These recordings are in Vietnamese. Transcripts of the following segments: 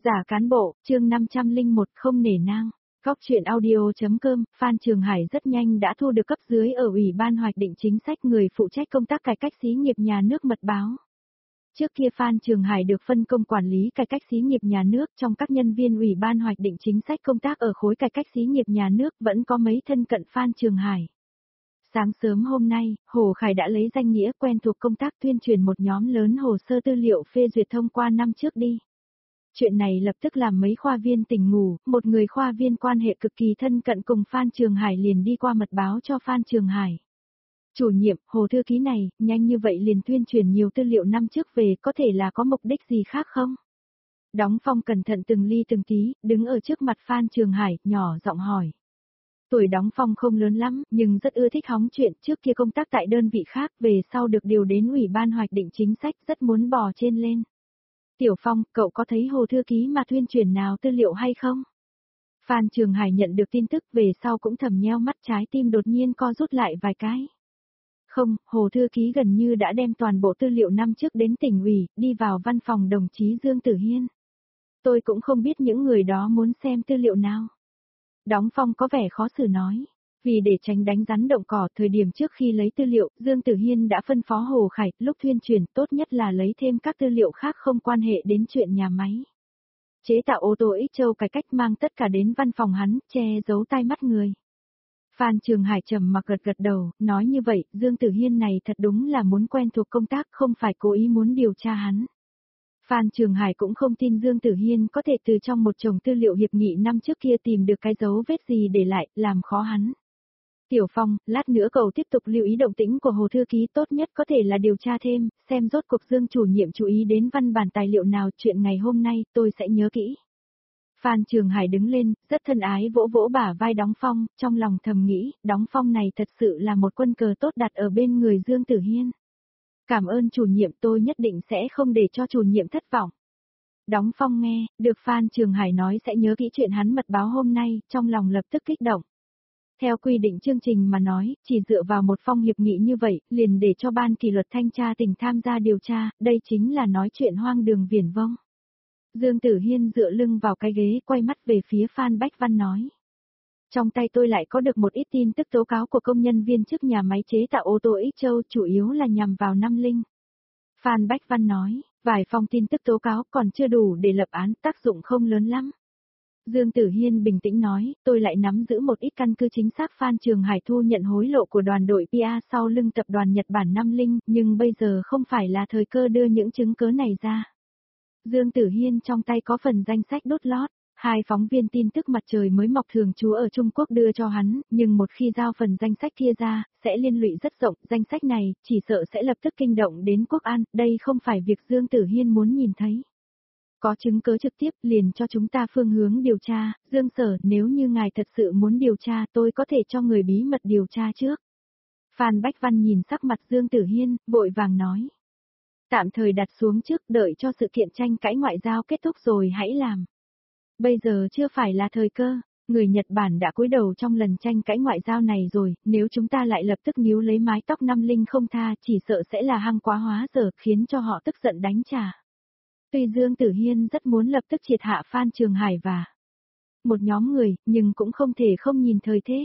Giả cán bộ, chương 501 không nể nang. Góc chuyện audio.com, Phan Trường Hải rất nhanh đã thu được cấp dưới ở Ủy ban hoạch định chính sách người phụ trách công tác cải cách xí nghiệp nhà nước mật báo. Trước kia Phan Trường Hải được phân công quản lý cải cách xí nghiệp nhà nước, trong các nhân viên Ủy ban hoạch định chính sách công tác ở khối cải cách xí nghiệp nhà nước vẫn có mấy thân cận Phan Trường Hải. Sáng sớm hôm nay, Hồ Khải đã lấy danh nghĩa quen thuộc công tác tuyên truyền một nhóm lớn hồ sơ tư liệu phê duyệt thông qua năm trước đi. Chuyện này lập tức làm mấy khoa viên tỉnh ngủ, một người khoa viên quan hệ cực kỳ thân cận cùng Phan Trường Hải liền đi qua mật báo cho Phan Trường Hải. Chủ nhiệm, Hồ thư ký này, nhanh như vậy liền tuyên truyền nhiều tư liệu năm trước về, có thể là có mục đích gì khác không? Đóng Phong cẩn thận từng ly từng tí, đứng ở trước mặt Phan Trường Hải, nhỏ giọng hỏi. Tuổi Đóng Phong không lớn lắm, nhưng rất ưa thích hóng chuyện, trước kia công tác tại đơn vị khác, về sau được điều đến Ủy ban hoạch định chính sách, rất muốn bò trên lên. Tiểu Phong, cậu có thấy Hồ thư ký mà tuyên truyền nào tư liệu hay không? Phan Trường Hải nhận được tin tức về sau cũng thầm nheo mắt, trái tim đột nhiên co rút lại vài cái. Không, Hồ thư ký gần như đã đem toàn bộ tư liệu năm trước đến tỉnh ủy, đi vào văn phòng đồng chí Dương Tử Hiên. Tôi cũng không biết những người đó muốn xem tư liệu nào. Đóng Phong có vẻ khó xử nói. Vì để tránh đánh rắn động cỏ, thời điểm trước khi lấy tư liệu, Dương Tử Hiên đã phân phó Hồ Khải, lúc tuyên truyền tốt nhất là lấy thêm các tư liệu khác không quan hệ đến chuyện nhà máy. Chế tạo ô tô Ích Châu cải cách mang tất cả đến văn phòng hắn, che giấu tai mắt người. Phan Trường Hải trầm mặc gật đầu, nói như vậy, Dương Tử Hiên này thật đúng là muốn quen thuộc công tác, không phải cố ý muốn điều tra hắn. Phan Trường Hải cũng không tin Dương Tử Hiên có thể từ trong một chồng tư liệu hiệp nghị năm trước kia tìm được cái dấu vết gì để lại, làm khó hắn. Tiểu Phong, lát nữa cậu tiếp tục lưu ý động tĩnh của Hồ thư ký, tốt nhất có thể là điều tra thêm, xem rốt cuộc Dương chủ nhiệm chú ý đến văn bản tài liệu nào, chuyện ngày hôm nay tôi sẽ nhớ kỹ. Phan Trường Hải đứng lên, rất thân ái vỗ vỗ bả vai Đóng Phong, trong lòng thầm nghĩ, Đóng Phong này thật sự là một quân cờ tốt đặt ở bên người Dương Tử Hiên. Cảm ơn chủ nhiệm, tôi nhất định sẽ không để cho chủ nhiệm thất vọng. Đóng Phong nghe, được Phan Trường Hải nói sẽ nhớ kỹ chuyện hắn mật báo hôm nay, trong lòng lập tức kích động. Theo quy định chương trình mà nói, chỉ dựa vào một phong hiệp nghị như vậy, liền để cho ban kỷ luật thanh tra tỉnh tham gia điều tra, đây chính là nói chuyện hoang đường viển vông. Dương Tử Hiên dựa lưng vào cái ghế, quay mắt về phía Phan Bách Văn nói. Trong tay tôi lại có được một ít tin tức tố cáo của công nhân viên chức nhà máy chế tạo ô tô Ích Châu, chủ yếu là nhằm vào Nam Linh. Phan Bách Văn nói, vài phong tin tức tố cáo còn chưa đủ để lập án, tác dụng không lớn lắm. Dương Tử Hiên bình tĩnh nói, tôi lại nắm giữ một ít căn cứ chính xác. Phan Trường Hải thu nhận hối lộ của đoàn đội PR sau lưng tập đoàn Nhật Bản Nam Linh, nhưng bây giờ không phải là thời cơ đưa những chứng cứ này ra. Dương Tử Hiên trong tay có phần danh sách đốt lót, hai phóng viên tin tức mặt trời mới mọc thường trú ở Trung Quốc đưa cho hắn, nhưng một khi giao phần danh sách kia ra, sẽ liên lụy rất rộng, danh sách này chỉ sợ sẽ lập tức kinh động đến quốc an, đây không phải việc Dương Tử Hiên muốn nhìn thấy. Có chứng cứ trực tiếp liền cho chúng ta phương hướng điều tra, Dương Sở, nếu như ngài thật sự muốn điều tra tôi có thể cho người bí mật điều tra trước. Phan Bách Văn nhìn sắc mặt Dương Tử Hiên, vội vàng nói. Tạm thời đặt xuống trước, đợi cho sự kiện tranh cãi ngoại giao kết thúc rồi hãy làm. Bây giờ chưa phải là thời cơ, người Nhật Bản đã cúi đầu trong lần tranh cãi ngoại giao này rồi, nếu chúng ta lại lập tức níu lấy mái tóc Nam Linh không tha, chỉ sợ sẽ là hăng quá hóa dở, khiến cho họ tức giận đánh trả. Tuy Dương Tử Hiên rất muốn lập tức triệt hạ Phan Trường Hải và một nhóm người, nhưng cũng không thể không nhìn thời thế.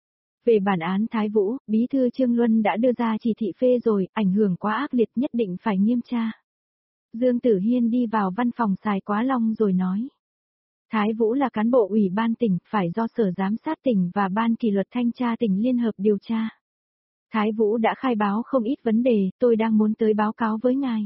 Về bản án Thái Vũ, Bí thư Trương Luân đã đưa ra chỉ thị phê rồi, ảnh hưởng quá ác liệt nhất định phải nghiêm tra. Dương Tử Hiên đi vào văn phòng Sài Quá Long rồi nói. Thái Vũ là cán bộ ủy ban tỉnh, phải do Sở Giám sát tỉnh và ban kỷ luật thanh tra tỉnh liên hợp điều tra. Thái Vũ đã khai báo không ít vấn đề, tôi đang muốn tới báo cáo với ngài.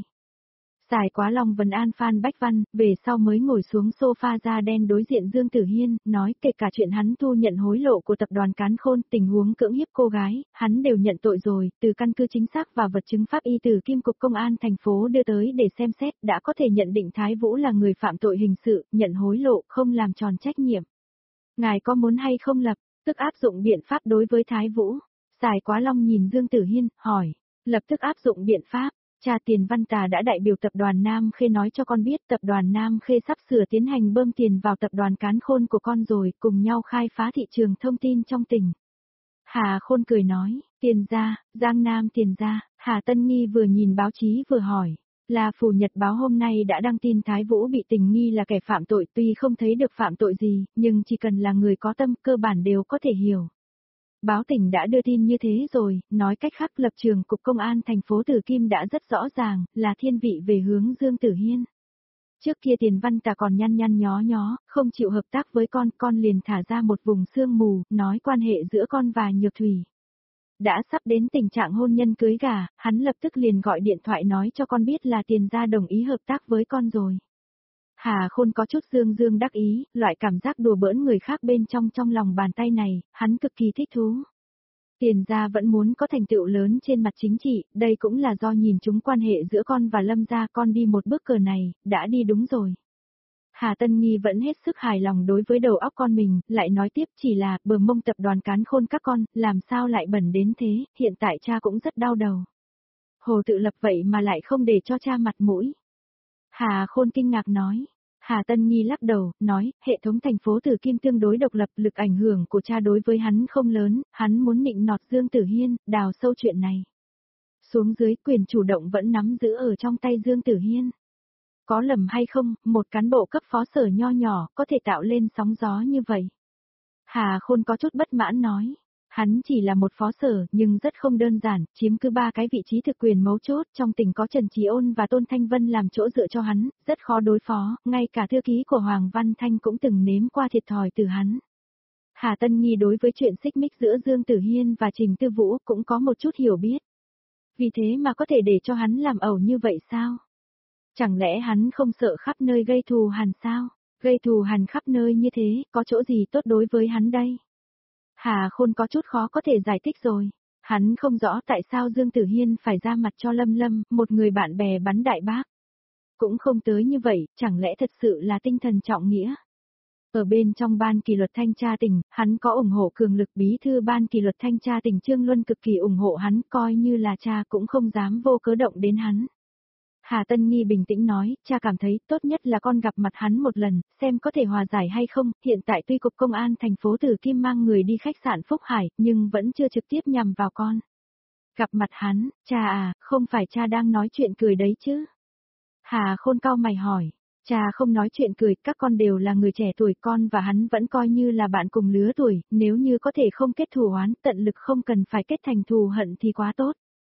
Sài Quá Long vấn an Phan Bách Văn, về sau mới ngồi xuống sofa da đen đối diện Dương Tử Hiên, nói kể cả chuyện hắn thu nhận hối lộ của tập đoàn Cán Khôn, tình huống cưỡng hiếp cô gái, hắn đều nhận tội rồi, từ căn cứ chính xác và vật chứng pháp y từ Kim cục Công an thành phố đưa tới để xem xét, đã có thể nhận định Thái Vũ là người phạm tội hình sự, nhận hối lộ, không làm tròn trách nhiệm. Ngài có muốn hay không lập tức áp dụng biện pháp đối với Thái Vũ? Sài Quá Long nhìn Dương Tử Hiên, hỏi, lập tức áp dụng biện pháp. Cha Tiền Văn Tà đã đại biểu tập đoàn Nam Khê nói cho con biết tập đoàn Nam Khê sắp sửa tiến hành bơm tiền vào tập đoàn Cán Khôn của con rồi, cùng nhau khai phá thị trường thông tin trong tỉnh. Hà Khôn cười nói, Tiền gia, Giang Nam Tiền gia. Hà Tân Nghi vừa nhìn báo chí vừa hỏi, Là Phủ Nhật báo hôm nay đã đăng tin Thái Vũ bị tình nghi là kẻ phạm tội, tuy không thấy được phạm tội gì, nhưng chỉ cần là người có tâm cơ bản đều có thể hiểu. Báo tỉnh đã đưa tin như thế rồi, nói cách khác lập trường Cục Công an thành phố Tử Kim đã rất rõ ràng, là thiên vị về hướng Dương Tử Hiên. Trước kia Tiền Văn Tà còn nhăn nhăn nhó nhó, không chịu hợp tác với con liền thả ra một vùng sương mù, nói quan hệ giữa con và Nhược Thủy. Đã sắp đến tình trạng hôn nhân cưới gà, hắn lập tức liền gọi điện thoại nói cho con biết là Tiền gia đồng ý hợp tác với con rồi. Hà Khôn có chút dương dương đắc ý, loại cảm giác đùa bỡn người khác bên trong lòng bàn tay này, hắn cực kỳ thích thú. Tiền gia vẫn muốn có thành tựu lớn trên mặt chính trị, đây cũng là do nhìn chúng quan hệ giữa con và Lâm gia, con đi một bước cờ này, đã đi đúng rồi. Hà Tân Nghi vẫn hết sức hài lòng đối với đầu óc con mình, lại nói tiếp chỉ là bờ mông tập đoàn Cán Khôn các con, làm sao lại bẩn đến thế, hiện tại cha cũng rất đau đầu. Hồ Tự Lập vậy mà lại không để cho cha mặt mũi. Hà Khôn kinh ngạc nói. Hà Tân Nhi lắc đầu, nói, hệ thống thành phố Tử Kim tương đối độc lập, lực ảnh hưởng của cha đối với hắn không lớn, hắn muốn nịnh nọt Dương Tử Hiên, đào sâu chuyện này. Xuống dưới quyền chủ động vẫn nắm giữ ở trong tay Dương Tử Hiên. Có lầm hay không, một cán bộ cấp phó sở nho nhỏ, có thể tạo lên sóng gió như vậy. Hà Khôn có chút bất mãn nói. Hắn chỉ là một phó sở, nhưng rất không đơn giản, chiếm cứ 3 cái vị trí thực quyền mấu chốt, trong tỉnh có Trần Chí Ôn và Tôn Thanh Vân làm chỗ dựa cho hắn, rất khó đối phó, ngay cả thư ký của Hoàng Văn Thanh cũng từng nếm qua thiệt thòi từ hắn. Hà Tân Nhi đối với chuyện xích mích giữa Dương Tử Hiên và Trình Tư Vũ cũng có một chút hiểu biết. Vì thế mà có thể để cho hắn làm ẩu như vậy sao? Chẳng lẽ hắn không sợ khắp nơi gây thù hằn sao? Gây thù hằn khắp nơi như thế, có chỗ gì tốt đối với hắn đây? Hà Khôn có chút khó có thể giải thích rồi. Hắn không rõ tại sao Dương Tử Hiên phải ra mặt cho Lâm Lâm, một người bạn bè bắn đại bác. Cũng không tới như vậy, chẳng lẽ thật sự là tinh thần trọng nghĩa. Ở bên trong ban kỷ luật thanh tra tỉnh, hắn có ủng hộ cường lực, bí thư ban kỷ luật thanh tra tỉnh Trương Luân cực kỳ ủng hộ hắn, coi như là cha cũng không dám vô cớ động đến hắn. Hà Tân Nghi bình tĩnh nói, cha cảm thấy tốt nhất là con gặp mặt hắn một lần, xem có thể hòa giải hay không, hiện tại tuy Cục Công an thành phố Tử Kim mang người đi khách sạn Phúc Hải, nhưng vẫn chưa trực tiếp nhằm vào con. Gặp mặt hắn, cha à, không phải cha đang nói chuyện cười đấy chứ? Hà Khôn cau mày hỏi, cha không nói chuyện cười, các con đều là người trẻ tuổi, con và hắn vẫn coi như là bạn cùng lứa tuổi, nếu như có thể không kết thù oán, tận lực không cần phải kết thành thù hận thì quá tốt.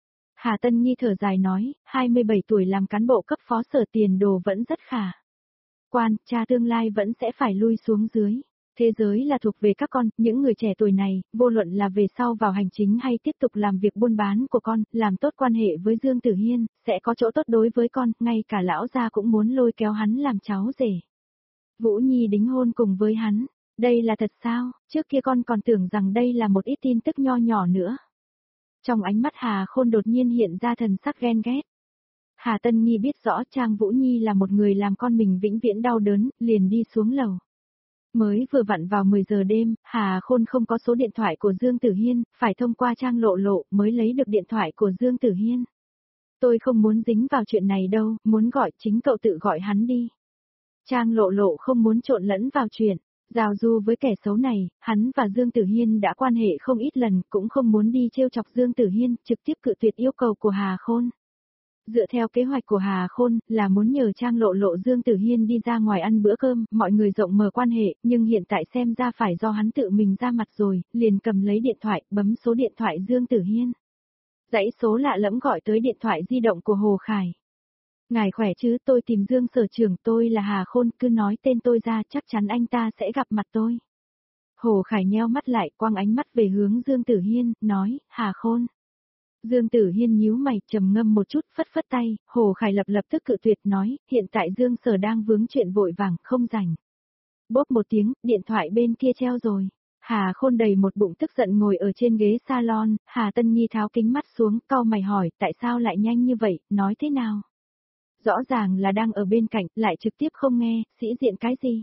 Hà Tân Nhi thở dài nói, 27 tuổi làm cán bộ cấp phó sở, tiền đồ vẫn rất khả quan, cha tương lai vẫn sẽ phải lui xuống dưới. Thế giới là thuộc về các con, những người trẻ tuổi này, vô luận là về sau vào hành chính hay tiếp tục làm việc buôn bán của con, làm tốt quan hệ với Dương Tử Hiên, sẽ có chỗ tốt đối với con, ngay cả lão gia cũng muốn lôi kéo hắn làm cháu rể. Vũ Nhi đính hôn cùng với hắn, đây là thật sao, trước kia con còn tưởng rằng đây là một ít tin tức nho nhỏ nữa. Trong ánh mắt Hà Khôn đột nhiên hiện ra thần sắc ghen ghét. Hà Tân Nhi biết rõ Trang Vũ Nhi là một người làm con mình vĩnh viễn đau đớn, liền đi xuống lầu. Mới vừa vặn vào 10 giờ đêm, Hà Khôn không có số điện thoại của Dương Tử Hiên, phải thông qua Trang Lộ Lộ mới lấy được điện thoại của Dương Tử Hiên. Tôi không muốn dính vào chuyện này đâu, muốn gọi chính cậu tự gọi hắn đi. Trang Lộ Lộ không muốn trộn lẫn vào chuyện. Giao du với kẻ xấu này, hắn và Dương Tử Hiên đã quan hệ không ít lần, cũng không muốn đi trêu chọc Dương Tử Hiên, trực tiếp cự tuyệt yêu cầu của Hà Khôn. Dựa theo kế hoạch của Hà Khôn, là muốn nhờ Trang Lộ Lộ Dương Tử Hiên đi ra ngoài ăn bữa cơm, mọi người rộng mở quan hệ, nhưng hiện tại xem ra phải do hắn tự mình ra mặt rồi, liền cầm lấy điện thoại, bấm số điện thoại Dương Tử Hiên. Dãy số lạ lẫm gọi tới điện thoại di động của Hồ Khải. Ngài khỏe chứ, tôi tìm Dương sở trưởng, tôi là Hà Khôn, cứ nói tên tôi ra, chắc chắn anh ta sẽ gặp mặt tôi. Hồ Khải nheo mắt lại, quăng ánh mắt về hướng Dương Tử Hiên, nói, Hà Khôn. Dương Tử Hiên nhíu mày, trầm ngâm một chút, phất phất tay, Hồ Khải lập tức cự tuyệt nói, hiện tại Dương sở đang vướng chuyện vội vàng, không rảnh. Bốp một tiếng, điện thoại bên kia treo rồi. Hà Khôn đầy một bụng tức giận ngồi ở trên ghế salon, Hà Tân Nhi tháo kính mắt xuống, cau mày hỏi, tại sao lại nhanh như vậy, nói thế nào? Rõ ràng là đang ở bên cạnh, lại trực tiếp không nghe, sĩ diện cái gì?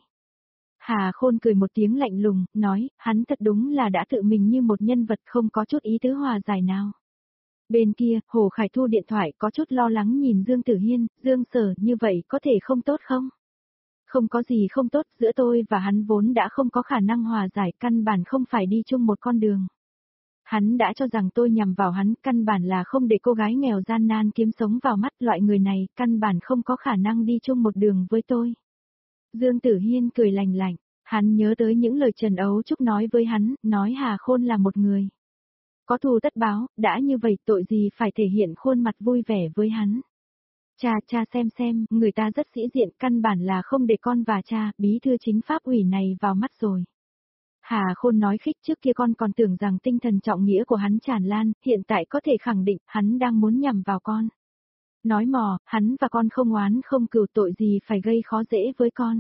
Hà Khôn cười một tiếng lạnh lùng, nói, hắn thật đúng là đã tự mình như một nhân vật không có chút ý tứ hòa giải nào. Bên kia, Hồ Khải thu điện thoại có chút lo lắng nhìn Dương Tử Hiên, Dương sở như vậy có thể không tốt không? Không có gì không tốt, giữa tôi và hắn vốn đã không có khả năng hòa giải, căn bản không phải đi chung một con đường. Hắn đã cho rằng tôi nhằm vào hắn, căn bản là không để cô gái nghèo gian nan kiếm sống vào mắt, loại người này, căn bản không có khả năng đi chung một đường với tôi. Dương Tử Hiên cười lành lạnh, hắn nhớ tới những lời Trần Ấu Trúc nói với hắn, nói Hà Khôn là một người có thù tất báo, đã như vậy tội gì phải thể hiện khuôn mặt vui vẻ với hắn. Cha xem, người ta rất sĩ diện, căn bản là không để con và cha, bí thư chính pháp ủy này vào mắt rồi. Hà Khôn nói khích, trước kia con còn tưởng rằng tinh thần trọng nghĩa của hắn tràn lan, hiện tại có thể khẳng định, hắn đang muốn nhằm vào con. Nói mò, hắn và con không oán không cừu, tội gì phải gây khó dễ với con.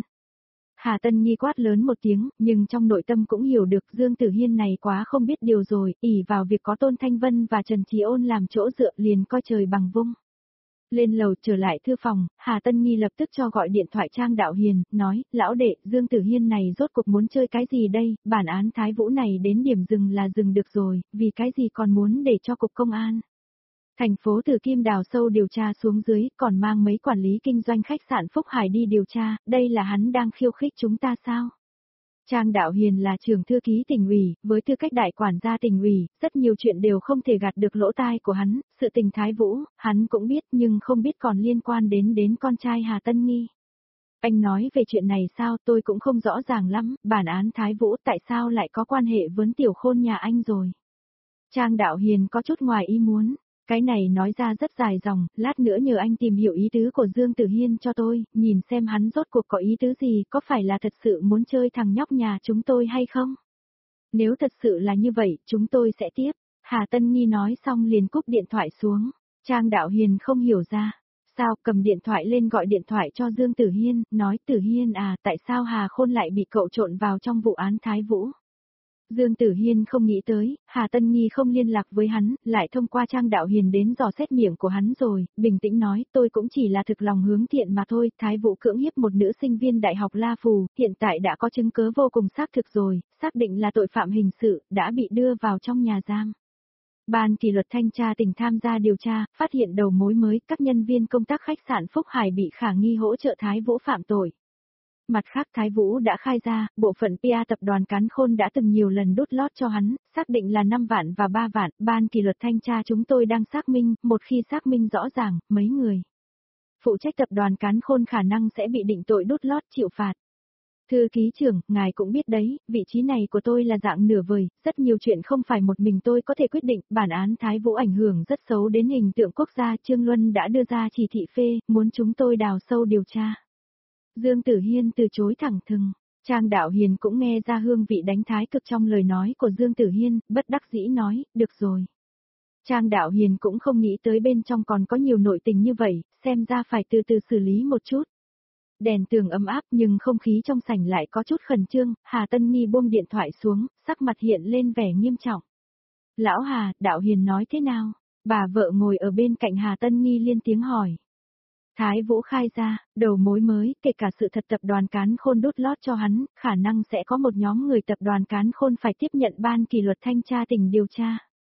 Hà Tân Nghi quát lớn một tiếng, nhưng trong nội tâm cũng hiểu được Dương Tử Hiên này quá không biết điều rồi, ỷ vào việc có Tôn Thanh Vân và Trần Trí Ôn làm chỗ dựa liền coi trời bằng vung. Lên lầu trở lại thư phòng, Hà Tân Nghi lập tức cho gọi điện thoại Trang Đạo Hiền, nói, lão đệ, Dương Tử Hiên này rốt cuộc muốn chơi cái gì đây, bản án Thái Vũ này đến điểm dừng là dừng được rồi, vì cái gì còn muốn để cho cục công an. Thành phố Tử Kim đào sâu điều tra xuống dưới, còn mang mấy quản lý kinh doanh khách sạn Phúc Hải đi điều tra, đây là hắn đang khiêu khích chúng ta sao? Trang Đạo Hiền là trưởng thư ký tỉnh ủy, với tư cách đại quản gia tỉnh ủy, rất nhiều chuyện đều không thể gạt được lỗ tai của hắn, sự tình Thái Vũ, hắn cũng biết nhưng không biết còn liên quan đến con trai Hà Tân Nghi. Anh nói về chuyện này sao, tôi cũng không rõ ràng lắm, bản án Thái Vũ tại sao lại có quan hệ với Tiểu Khôn nhà anh rồi. Trang Đạo Hiền có chút ngoài ý muốn. Cái này nói ra rất dài dòng, lát nữa nhờ anh tìm hiểu ý tứ của Dương Tử Hiên cho tôi, nhìn xem hắn rốt cuộc có ý tứ gì, có phải là thật sự muốn chơi thằng nhóc nhà chúng tôi hay không? Nếu thật sự là như vậy, chúng tôi sẽ tiếp. Hà Tân Nghi nói xong liền cúp điện thoại xuống. Trang Đạo Hiền không hiểu ra. Sao, cầm điện thoại lên gọi điện thoại cho Dương Tử Hiên, nói Tử Hiên à, tại sao Hà Khôn lại bị cậu trộn vào trong vụ án Thái Vũ? Dương Tử Hiên không nghĩ tới, Hà Tân Nghi không liên lạc với hắn, lại thông qua Trang Đạo Hiền đến dò xét miệng của hắn rồi, bình tĩnh nói, tôi cũng chỉ là thực lòng hướng thiện mà thôi, Thái Vũ cưỡng hiếp một nữ sinh viên đại học La Phù, hiện tại đã có chứng cứ vô cùng xác thực rồi, xác định là tội phạm hình sự, đã bị đưa vào trong nhà giam. Ban kỷ luật thanh tra tỉnh tham gia điều tra, phát hiện đầu mối mới, các nhân viên công tác khách sạn Phúc Hải bị khả nghi hỗ trợ Thái Vũ phạm tội. Mặt khác Thái Vũ đã khai ra, bộ phận PA tập đoàn Cán Khôn đã từng nhiều lần đút lót cho hắn, xác định là 5 vạn và 3 vạn, ban kỷ luật thanh tra chúng tôi đang xác minh, một khi xác minh rõ ràng, mấy người phụ trách tập đoàn Cán Khôn khả năng sẽ bị định tội đút lót chịu phạt. Thư ký trưởng, ngài cũng biết đấy, vị trí này của tôi là dạng nửa vời, rất nhiều chuyện không phải một mình tôi có thể quyết định, bản án Thái Vũ ảnh hưởng rất xấu đến hình tượng quốc gia, Trương Luân đã đưa ra chỉ thị phê, muốn chúng tôi đào sâu điều tra. Dương Tử Hiên từ chối thẳng thừng, Trang Đạo Hiền cũng nghe ra hương vị đánh thái cực trong lời nói của Dương Tử Hiên, bất đắc dĩ nói, được rồi. Trang Đạo Hiền cũng không nghĩ tới bên trong còn có nhiều nội tình như vậy, xem ra phải từ từ xử lý một chút. Đèn tường ấm áp nhưng không khí trong sảnh lại có chút khẩn trương, Hà Tân Nghi buông điện thoại xuống, sắc mặt hiện lên vẻ nghiêm trọng. Lão Hà, Đạo Hiền nói thế nào? Bà vợ ngồi ở bên cạnh Hà Tân Nghi liên tiếng hỏi. Thái Vũ khai ra, đầu mối mới, kể cả sự thật tập đoàn Cán Khôn đút lót cho hắn, khả năng sẽ có một nhóm người tập đoàn Cán Khôn phải tiếp nhận ban kỷ luật thanh tra tỉnh điều tra.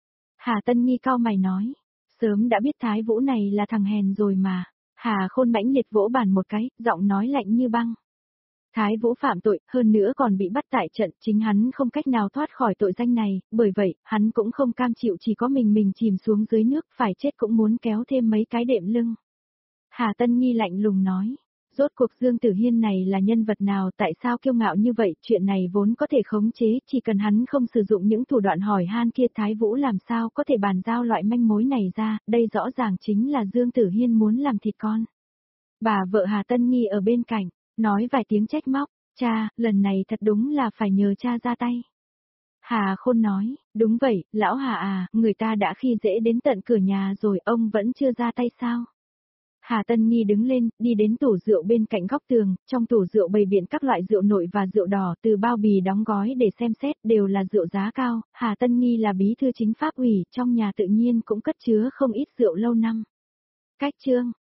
Hà Tân Nghi cau mày nói, sớm đã biết Thái Vũ này là thằng hèn rồi mà. Hà Khôn mãnh liệt vỗ bàn một cái, giọng nói lạnh như băng. Thái Vũ phạm tội, hơn nữa còn bị bắt tại trận, chính hắn không cách nào thoát khỏi tội danh này, bởi vậy, hắn cũng không cam chịu chỉ có mình chìm xuống dưới nước, phải chết cũng muốn kéo thêm mấy cái đệm lưng. Hà Tân Nghi lạnh lùng nói, rốt cuộc Dương Tử Hiên này là nhân vật nào, tại sao kiêu ngạo như vậy, chuyện này vốn có thể khống chế, chỉ cần hắn không sử dụng những thủ đoạn hỏi han kia, Thái Vũ làm sao có thể bàn giao loại manh mối này ra, đây rõ ràng chính là Dương Tử Hiên muốn làm thịt con. Bà vợ Hà Tân Nghi ở bên cạnh, nói vài tiếng trách móc, cha, lần này thật đúng là phải nhờ cha ra tay. Hà Khôn nói, đúng vậy, lão Hà à, người ta đã khi dễ đến tận cửa nhà rồi, ông vẫn chưa ra tay sao? Hà Tân Nghi đứng lên, đi đến tủ rượu bên cạnh góc tường, trong tủ rượu bày biện các loại rượu nội và rượu đỏ, từ bao bì đóng gói để xem xét, đều là rượu giá cao. Hà Tân Nghi là bí thư chính pháp ủy, trong nhà tự nhiên cũng cất chứa không ít rượu lâu năm. Cách chương